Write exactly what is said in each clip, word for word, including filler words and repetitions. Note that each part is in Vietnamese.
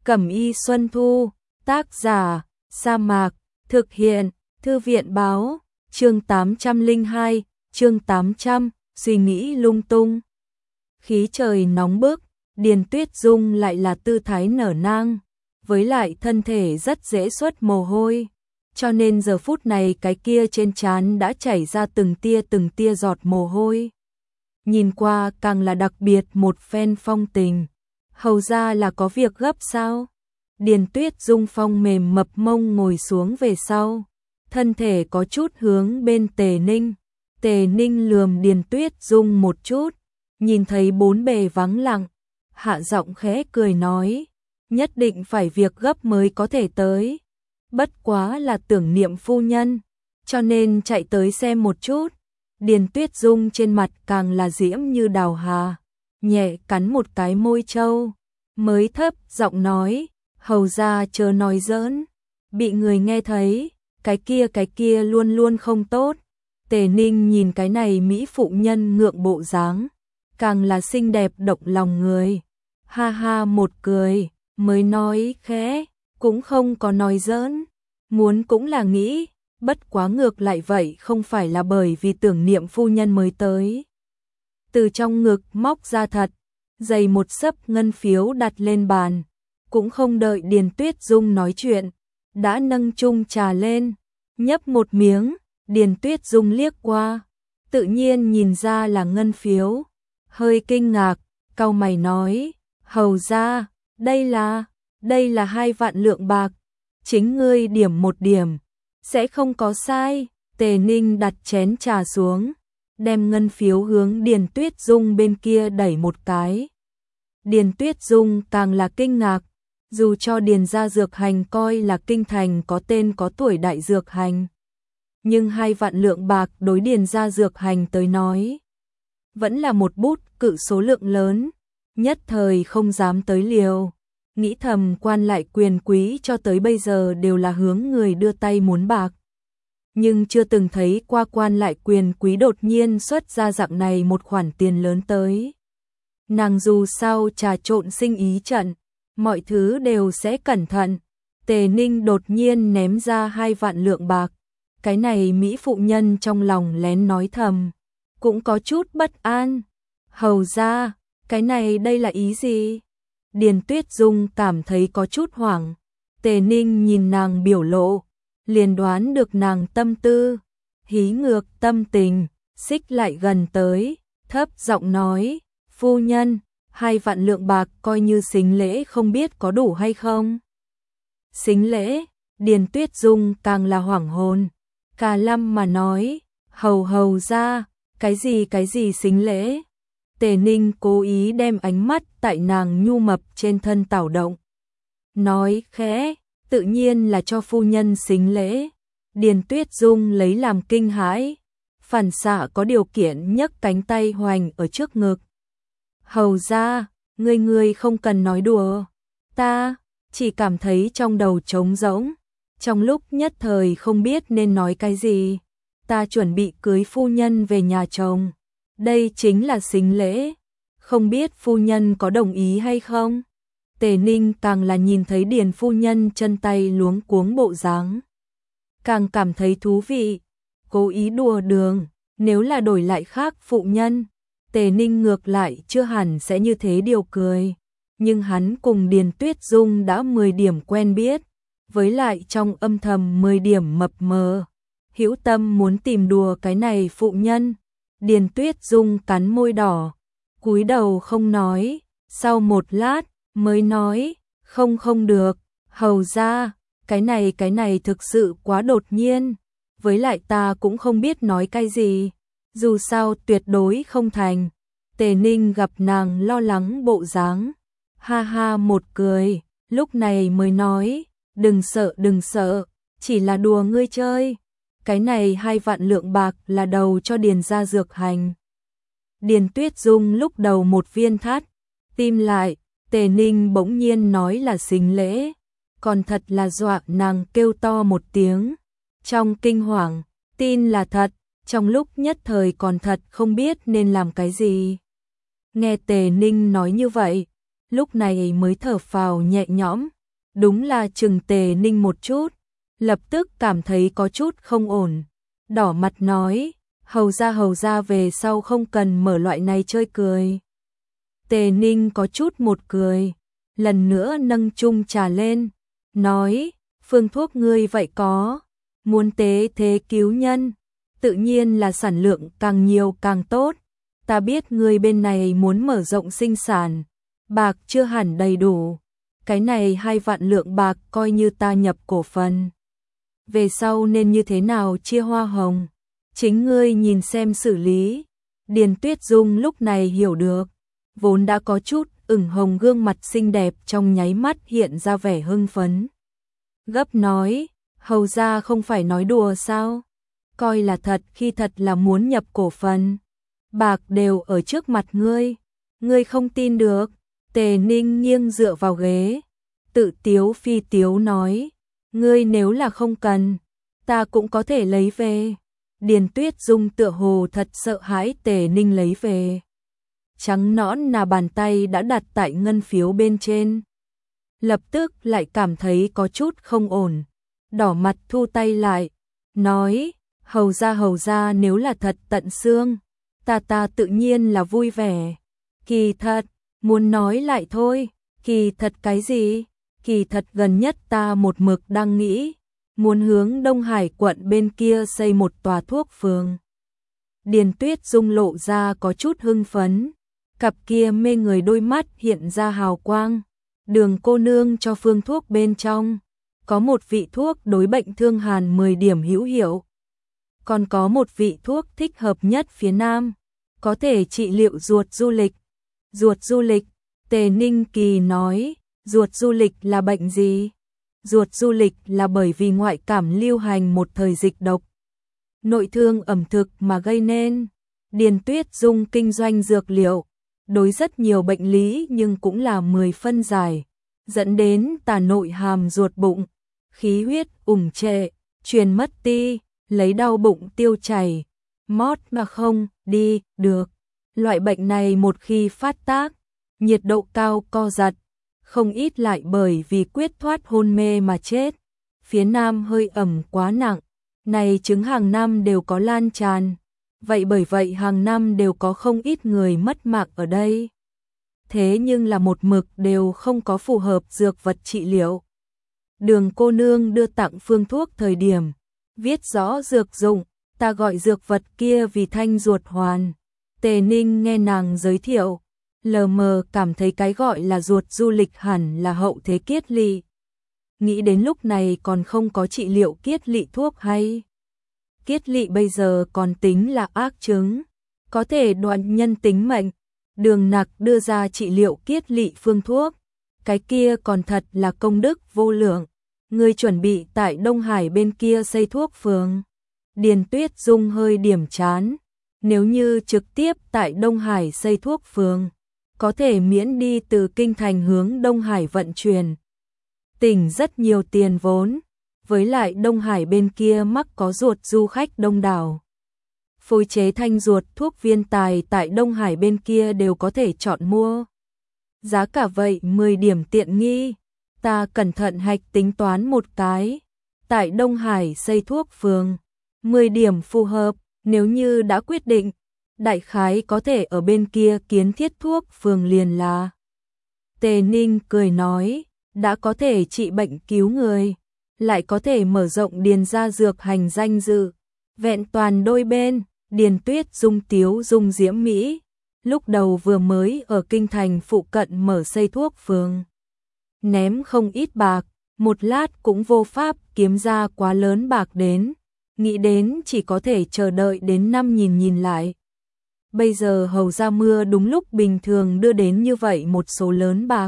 Cẩm y Xuân Thu, tác giả, Sa Mạc, thực hiện, Thư viện báo, chương tám trăm lẻ hai, chương tám trăm, suy nghĩ lung tung. Khí trời nóng bức, Điền Tuyết Dung lại là tư thái nở nang, với lại thân thể rất dễ xuất mồ hôi, cho nên giờ phút này cái kia trên trán đã chảy ra từng tia từng tia giọt mồ hôi. Nhìn qua càng là đặc biệt một phen phong tình. Hầu ra là có việc gấp sao? Điền Tuyết Dung phong mềm mập mông ngồi xuống về sau, thân thể có chút hướng bên Tề Ninh. Tề Ninh lườm Điền Tuyết Dung một chút, nhìn thấy bốn bề vắng lặng, hạ giọng khẽ cười nói, nhất định phải việc gấp mới có thể tới. Bất quá là tưởng niệm phu nhân, cho nên chạy tới xem một chút. Điền Tuyết Dung trên mặt càng là diễm như đào hà, nhẹ cắn một cái môi trâu, mới thấp giọng nói, hầu ra chớ nói giỡn, bị người nghe thấy, cái kia cái kia luôn luôn không tốt. Tề Ninh nhìn cái này mỹ phụ nhân ngượng bộ dáng, càng là xinh đẹp động lòng người, ha ha một cười, mới nói khẽ, cũng không có nói giỡn, muốn cũng là nghĩ, bất quá ngược lại vậy không phải là bởi vì tưởng niệm phu nhân mới tới. Từ trong ngực móc ra thật, dày một xấp ngân phiếu đặt lên bàn, cũng không đợi Điền Tuyết Dung nói chuyện, đã nâng chung trà lên, nhấp một miếng. Điền Tuyết Dung liếc qua, tự nhiên nhìn ra là ngân phiếu, hơi kinh ngạc, cau mày nói, hầu ra, đây là, đây là hai vạn lượng bạc, chính ngươi điểm một điểm, sẽ không có sai. Tề Ninh đặt chén trà xuống, đem ngân phiếu hướng Điền Tuyết Dung bên kia đẩy một cái. Điền Tuyết Dung càng là kinh ngạc, dù cho Điền gia dược hành coi là kinh thành có tên có tuổi đại dược hành, nhưng hai vạn lượng bạc đối Điền gia dược hành tới nói, vẫn là một bút cự số lượng lớn, nhất thời không dám tới liều. Nghĩ thầm quan lại quyền quý cho tới bây giờ đều là hướng người đưa tay muốn bạc, nhưng chưa từng thấy qua quan lại quyền quý đột nhiên xuất ra dạng này một khoản tiền lớn tới. Nàng dù sao trà trộn sinh ý trận, mọi thứ đều sẽ cẩn thận. Tề Ninh đột nhiên ném ra hai vạn lượng bạc, cái này mỹ phụ nhân trong lòng lén nói thầm, cũng có chút bất an. Hầu ra, cái này đây là ý gì? Điền Tuyết Dung cảm thấy có chút hoảng. Tề Ninh nhìn nàng biểu lộ, liền đoán được nàng tâm tư, hí ngược tâm tình, xích lại gần tới, thấp giọng nói, phu nhân, hai vạn lượng bạc coi như sính lễ không biết có đủ hay không? Sính lễ? Điền Tuyết Dung càng là hoảng hồn, cà lâm mà nói, hầu hầu ra, cái gì cái gì sính lễ? Tề Ninh cố ý đem ánh mắt tại nàng nhu mập trên thân tảo động, nói khẽ, tự nhiên là cho phu nhân sính lễ. Điền Tuyết Dung lấy làm kinh hãi, phản xạ có điều kiện nhấc cánh tay hoành ở trước ngực. Hầu ra, ngươi ngươi không cần nói đùa, ta chỉ cảm thấy trong đầu trống rỗng, trong lúc nhất thời không biết nên nói cái gì. Ta chuẩn bị cưới phu nhân về nhà chồng, đây chính là sính lễ, không biết phu nhân có đồng ý hay không? Tề Ninh càng là nhìn thấy Điền phu nhân chân tay luống cuống bộ dáng, càng cảm thấy thú vị, cố ý đùa đường, nếu là đổi lại khác phụ nhân, Tề Ninh ngược lại chưa hẳn sẽ như thế điều cười, nhưng hắn cùng Điền Tuyết Dung đã mười điểm quen biết, với lại trong âm thầm mười điểm mập mờ, hữu tâm muốn tìm đùa cái này phụ nhân. Điền Tuyết Dung cắn môi đỏ, cúi đầu không nói, sau một lát mới nói, không không được, hầu ra, cái này cái này thực sự quá đột nhiên, với lại ta cũng không biết nói cái gì, dù sao tuyệt đối không thành. Tề Ninh gặp nàng lo lắng bộ dáng, ha ha một cười, lúc này mới nói, đừng sợ đừng sợ, chỉ là đùa ngươi chơi. Cái này hai vạn lượng bạc là đầu cho Điền gia dược hành. Điền Tuyết Dung lúc đầu một viên thắt, tim lại, Tề Ninh bỗng nhiên nói là sính lễ, còn thật là dọa nàng kêu to một tiếng. Trong kinh hoàng, tin là thật, trong lúc nhất thời còn thật không biết nên làm cái gì. Nghe Tề Ninh nói như vậy, lúc này mới thở phào nhẹ nhõm, đúng là chừng Tề Ninh một chút, lập tức cảm thấy có chút không ổn, đỏ mặt nói, hầu ra hầu ra về sau không cần mở loại này chơi cười. Tề Ninh có chút một cười, lần nữa nâng chung trà lên, nói, phương thuốc ngươi vậy có, muốn tế thế cứu nhân, tự nhiên là sản lượng càng nhiều càng tốt, ta biết ngươi bên này muốn mở rộng sinh sản, bạc chưa hẳn đầy đủ, cái này hai vạn lượng bạc coi như ta nhập cổ phần. Về sau nên như thế nào chia hoa hồng, chính ngươi nhìn xem xử lý. Điền Tuyết Dung lúc này hiểu được, vốn đã có chút ửng hồng gương mặt xinh đẹp trong nháy mắt hiện ra vẻ hưng phấn. Gấp nói, hầu ra không phải nói đùa sao, coi là thật khi thật là muốn nhập cổ phần. Bạc đều ở trước mặt ngươi, ngươi không tin được. Tề Ninh nghiêng dựa vào ghế, tự tiếu phi tiếu nói, ngươi nếu là không cần, ta cũng có thể lấy về. Điền Tuyết Dung tựa hồ thật sợ hãi Tề Ninh lấy về. Trắng nõn là bàn tay đã đặt tại ngân phiếu bên trên. Lập tức lại cảm thấy có chút không ổn, đỏ mặt thu tay lại, nói, hầu ra hầu ra nếu là thật tận xương, ta ta tự nhiên là vui vẻ. Kỳ thật, muốn nói lại thôi, kỳ thật cái gì? Kỳ thật gần nhất ta một mực đang nghĩ, muốn hướng Đông Hải quận bên kia xây một tòa thuốc phường. Điền Tuyết Dung lộ ra có chút hưng phấn, cặp kia mê người đôi mắt hiện ra hào quang. Đường cô nương cho phương thuốc bên trong, có một vị thuốc đối bệnh thương hàn mười điểm hữu hiệu. Còn có một vị thuốc thích hợp nhất phía Nam, có thể trị liệu ruột du lịch. Ruột du lịch, Tề Ninh Kỳ nói, ruột du lịch là bệnh gì? Ruột du lịch là bởi vì ngoại cảm lưu hành một thời dịch độc, nội thương ẩm thực mà gây nên. Điền Tuyết Dung kinh doanh dược liệu, đối rất nhiều bệnh lý nhưng cũng là mười phân giải, dẫn đến tà nội hàm ruột bụng, khí huyết ủng trệ, truyền mất ti, lấy đau bụng tiêu chảy, mót mà không đi được. Loại bệnh này một khi phát tác, nhiệt độ cao co giật, không ít lại bởi vì quyết thoát hôn mê mà chết. Phía Nam hơi ẩm quá nặng, này chứng hàng năm đều có lan tràn, vậy bởi vậy hàng năm đều có không ít người mất mạng ở đây. Thế nhưng là một mực đều không có phù hợp dược vật trị liệu. Đường cô nương đưa tặng phương thuốc thời điểm, viết rõ dược dụng, ta gọi dược vật kia vì thanh ruột hoàn. Tề Ninh nghe nàng giới thiệu, lờ mờ cảm thấy cái gọi là ruột du lịch hẳn là hậu thế kiết lỵ. Nghĩ đến lúc này còn không có trị liệu kiết lỵ thuốc hay. Kiết lỵ bây giờ còn tính là ác chứng, có thể đoạn nhân tính mệnh. Đường Nặc đưa ra trị liệu kiết lỵ phương thuốc, cái kia còn thật là công đức vô lượng. Người chuẩn bị tại Đông Hải bên kia xây thuốc phường. Điền Tuyết Dung hơi điểm chán, nếu như trực tiếp tại Đông Hải xây thuốc phường, có thể miễn đi từ kinh thành hướng Đông Hải vận chuyển. Tỉnh rất nhiều tiền vốn, với lại Đông Hải bên kia mắc có ruột du khách đông đảo. Phối chế thanh ruột thuốc viên tài tại Đông Hải bên kia đều có thể chọn mua. Giá cả vậy mười điểm tiện nghi, ta cẩn thận hạch tính toán một cái. Tại Đông Hải xây thuốc phường, mười điểm phù hợp, nếu như đã quyết định, đại khái có thể ở bên kia kiến thiết thuốc phường liền là. Tề Ninh cười nói, đã có thể trị bệnh cứu người, lại có thể mở rộng điền gia dược hành danh dự, vẹn toàn đôi bên. Điền Tuyết Dung tiếu dung diễm mỹ, lúc đầu vừa mới ở kinh thành phụ cận mở xây thuốc phường, ném không ít bạc, một lát cũng vô pháp kiếm ra quá lớn bạc đến, nghĩ đến chỉ có thể chờ đợi đến năm nhìn nhìn lại. Bây giờ hầu ra mưa đúng lúc bình thường đưa đến như vậy một số lớn bạc.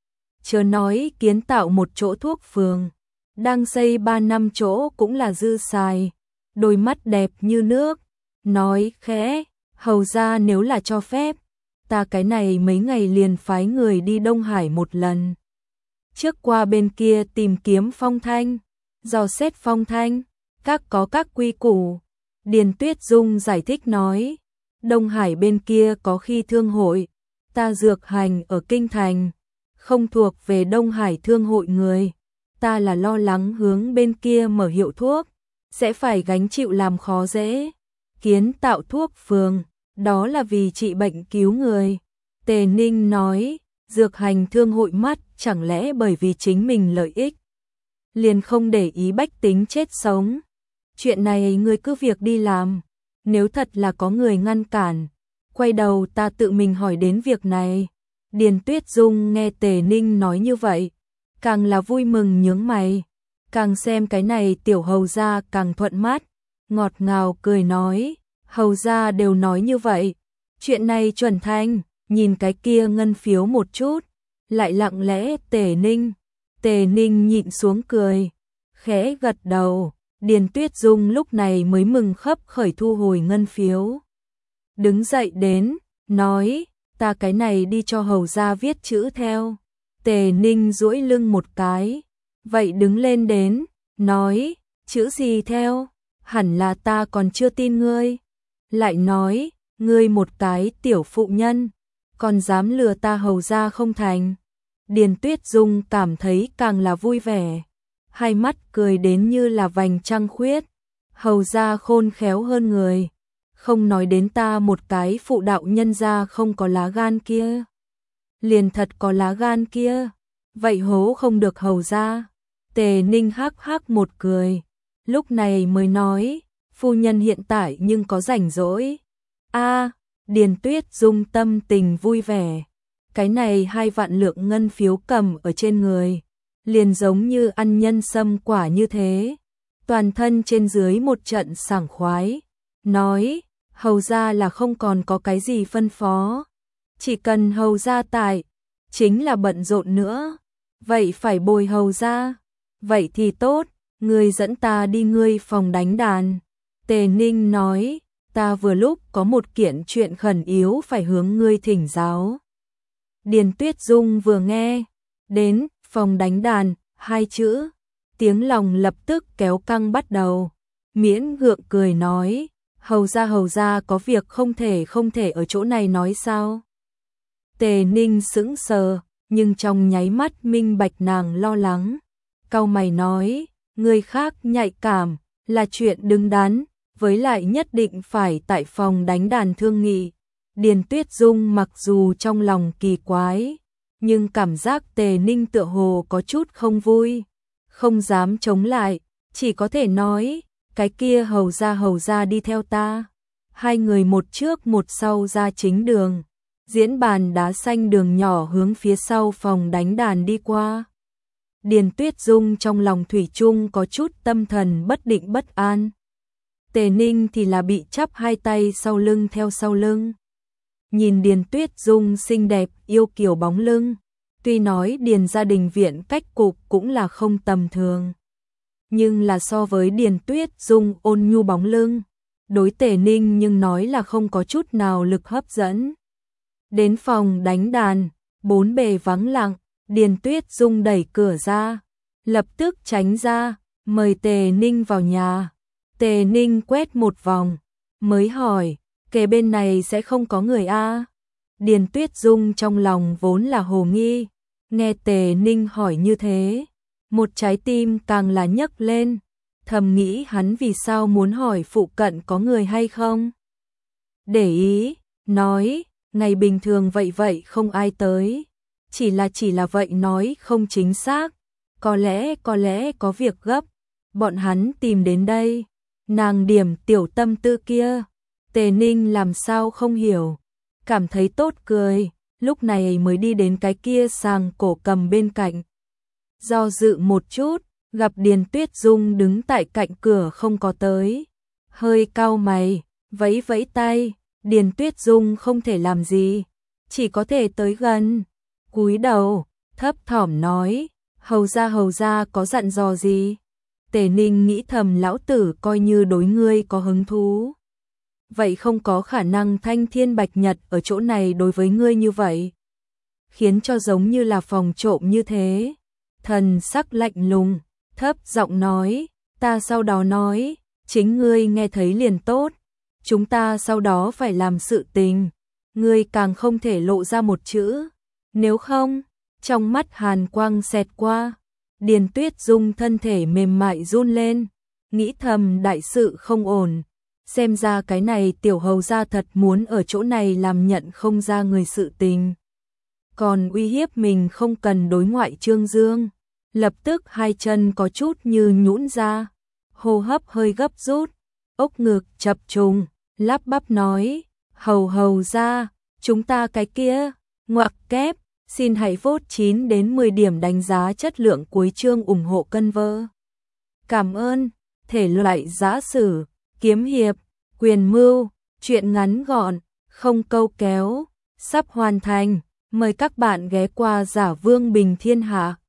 Chớ nói kiến tạo một chỗ thuốc phường, đang xây ba năm chỗ cũng là dư xài. Đôi mắt đẹp như nước, nói khẽ, hầu ra nếu là cho phép, ta cái này mấy ngày liền phái người đi Đông Hải một lần. Trước qua bên kia tìm kiếm phong thanh, dò xét phong thanh, các có các quy củ. Điền Tuyết Dung giải thích nói, Đông Hải bên kia có khi thương hội, ta dược hành ở kinh thành, không thuộc về Đông Hải Thương hội người. Ta là lo lắng hướng bên kia mở hiệu thuốc, sẽ phải gánh chịu làm khó dễ. Kiến tạo thuốc phường, đó là vì trị bệnh cứu người. Tề Ninh nói, Dược Hành Thương hội mắt chẳng lẽ bởi vì chính mình lợi ích, liền không để ý bách tính chết sống. Chuyện này ngươi cứ việc đi làm, nếu thật là có người ngăn cản, quay đầu ta tự mình hỏi đến việc này. Điền Tuyết Dung nghe Tề Ninh nói như vậy, càng là vui mừng nhướng mày, càng xem cái này tiểu hầu gia càng thuận mắt, ngọt ngào cười nói, hầu gia đều nói như vậy, chuyện này chuẩn thành. Nhìn cái kia ngân phiếu một chút, lại lặng lẽ Tề Ninh. Tề Ninh nhịn xuống cười, khẽ gật đầu. Điền Tuyết Dung lúc này mới mừng khấp khởi thu hồi ngân phiếu. Đứng dậy đến, nói, ta cái này đi cho hầu gia viết chữ theo. Tề Ninh duỗi lưng một cái, vậy đứng lên đến, nói, chữ gì theo, hẳn là ta còn chưa tin ngươi. Lại nói, ngươi một cái tiểu phụ nhân, còn dám lừa ta hầu gia không thành. Điền Tuyết Dung cảm thấy càng là vui vẻ, hai mắt cười đến như là vành trăng khuyết. Hầu gia khôn khéo hơn người, không nói đến ta một cái phụ đạo nhân gia không có lá gan kia. Liền thật có lá gan kia, vậy hố không được hầu gia. Tề Ninh hắc hắc một cười, lúc này mới nói, phu nhân hiện tại nhưng có rảnh rỗi. A, Điền Tuyết Dung tâm tình vui vẻ, cái này hai vạn lượng ngân phiếu cầm ở trên người, liền giống như ăn nhân sâm quả như thế, toàn thân trên dưới một trận sảng khoái, nói, hầu gia là không còn có cái gì phân phó, chỉ cần hầu gia tại, chính là bận rộn nữa, vậy phải bồi hầu gia, vậy thì tốt, ngươi dẫn ta đi ngươi phòng đánh đàn. Tề Ninh nói, ta vừa lúc có một kiện chuyện khẩn yếu phải hướng ngươi thỉnh giáo. Điền Tuyết Dung vừa nghe, đến, phòng đánh đàn, hai chữ, tiếng lòng lập tức kéo căng bắt đầu, miễn gượng cười nói, hầu gia hầu gia có việc không thể không thể ở chỗ này nói sao. Tề Ninh sững sờ, nhưng trong nháy mắt minh bạch nàng lo lắng, cau mày nói, người khác nhạy cảm, là chuyện đứng đắn, với lại nhất định phải tại phòng đánh đàn thương nghị. Điền Tuyết Dung mặc dù trong lòng kỳ quái, nhưng cảm giác Tề Ninh tựa hồ có chút không vui, không dám chống lại, chỉ có thể nói, cái kia hầu gia hầu gia đi theo ta. Hai người một trước một sau ra chính đường, diễn bàn đá xanh đường nhỏ hướng phía sau phòng đánh đàn đi qua. Điền Tuyết Dung trong lòng thủy chung có chút tâm thần bất định bất an. Tề Ninh thì là bị chắp hai tay sau lưng theo sau lưng. Nhìn Điền Tuyết Dung xinh đẹp yêu kiều bóng lưng, tuy nói Điền gia đình viện cách cục cũng là không tầm thường, nhưng là so với Điền Tuyết Dung ôn nhu bóng lưng, đối Tề Ninh nhưng nói là không có chút nào lực hấp dẫn. Đến phòng đánh đàn, bốn bề vắng lặng, Điền Tuyết Dung đẩy cửa ra, lập tức tránh ra, mời Tề Ninh vào nhà. Tề Ninh quét một vòng, mới hỏi, kề bên này sẽ không có người a? Điền Tuyết Dung trong lòng vốn là hồ nghi, nghe Tề Ninh hỏi như thế, một trái tim càng là nhấc lên, thầm nghĩ hắn vì sao muốn hỏi phụ cận có người hay không. Để ý, nói, ngày bình thường vậy vậy không ai tới, chỉ là chỉ là vậy nói không chính xác, có lẽ có lẽ có việc gấp, bọn hắn tìm đến đây. Nàng điểm tiểu tâm tư kia, Tề Ninh làm sao không hiểu, cảm thấy tốt cười, lúc này mới đi đến cái kia sàng cổ cầm bên cạnh. Do dự một chút, gặp Điền Tuyết Dung đứng tại cạnh cửa không có tới, hơi cau mày, vẫy vẫy tay, Điền Tuyết Dung không thể làm gì, chỉ có thể tới gần, cúi đầu, thấp thỏm nói, hầu gia hầu gia có dặn dò gì? Tề Ninh nghĩ thầm lão tử coi như đối ngươi có hứng thú, vậy không có khả năng thanh thiên bạch nhật ở chỗ này đối với ngươi như vậy, khiến cho giống như là phòng trộm như thế. Thần sắc lạnh lùng, thấp giọng nói, ta sau đó nói, chính ngươi nghe thấy liền tốt, chúng ta sau đó phải làm sự tình, ngươi càng không thể lộ ra một chữ, nếu không, Trong mắt hàn quang xẹt qua, Điền Tuyết Dung thân thể mềm mại run lên, nghĩ thầm đại sự không ổn, xem ra cái này tiểu hầu gia thật muốn ở chỗ này làm nhận không ra người sự tình. Còn uy hiếp mình không cần đối ngoại Trương Dương, lập tức hai chân có chút như nhũn ra, hô hấp hơi gấp rút, ốc ngực chập trùng, lắp bắp nói, hầu hầu gia, chúng ta cái kia, ngoặc kép, xin hãy vote chín đến mười điểm đánh giá chất lượng cuối chương ủng hộ cân vơ. Cảm ơn, thể loại giã sử, kiếm hiệp, quyền mưu, truyện ngắn gọn, không câu kéo, sắp hoàn thành, mời các bạn ghé qua Giả Vương Bình Thiên Hạ.